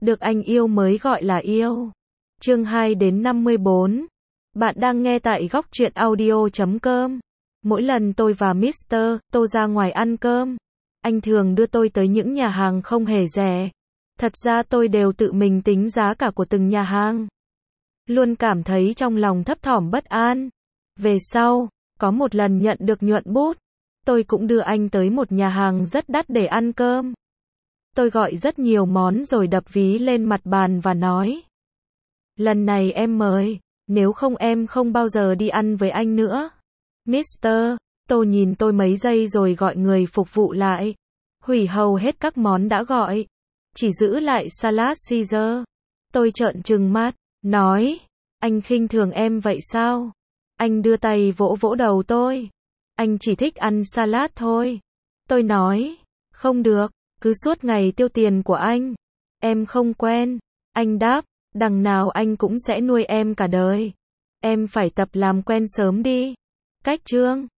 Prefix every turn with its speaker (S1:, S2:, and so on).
S1: Được anh yêu mới gọi là yêu. Chương 2 đến 54. Bạn đang nghe tại góc truyện audio.com. Mỗi lần tôi và Mr. Tô ra ngoài ăn cơm, anh thường đưa tôi tới những nhà hàng không hề rẻ. Thật ra tôi đều tự mình tính giá cả của từng nhà hàng. Luôn cảm thấy trong lòng thấp thỏm bất an. Về sau, có một lần nhận được nhuận bút, tôi cũng đưa anh tới một nhà hàng rất đắt để ăn cơm. Tôi gọi rất nhiều món rồi đập ví lên mặt bàn và nói: lần này em mời, nếu không em không bao giờ đi ăn với anh nữa. Mr. Tô nhìn tôi mấy giây rồi gọi người phục vụ lại, hủy hầu hết các món đã gọi, chỉ giữ lại salad Caesar. Tôi trợn trừng mắt, nói: anh khinh thường em vậy sao? Anh đưa tay vỗ vỗ đầu tôi: anh chỉ thích ăn salad thôi. Tôi nói: không được, cứ suốt ngày tiêu tiền của anh. Em không quen. Anh đáp: đằng nào anh cũng sẽ nuôi em cả đời. Em phải tập làm quen sớm đi. Cách chương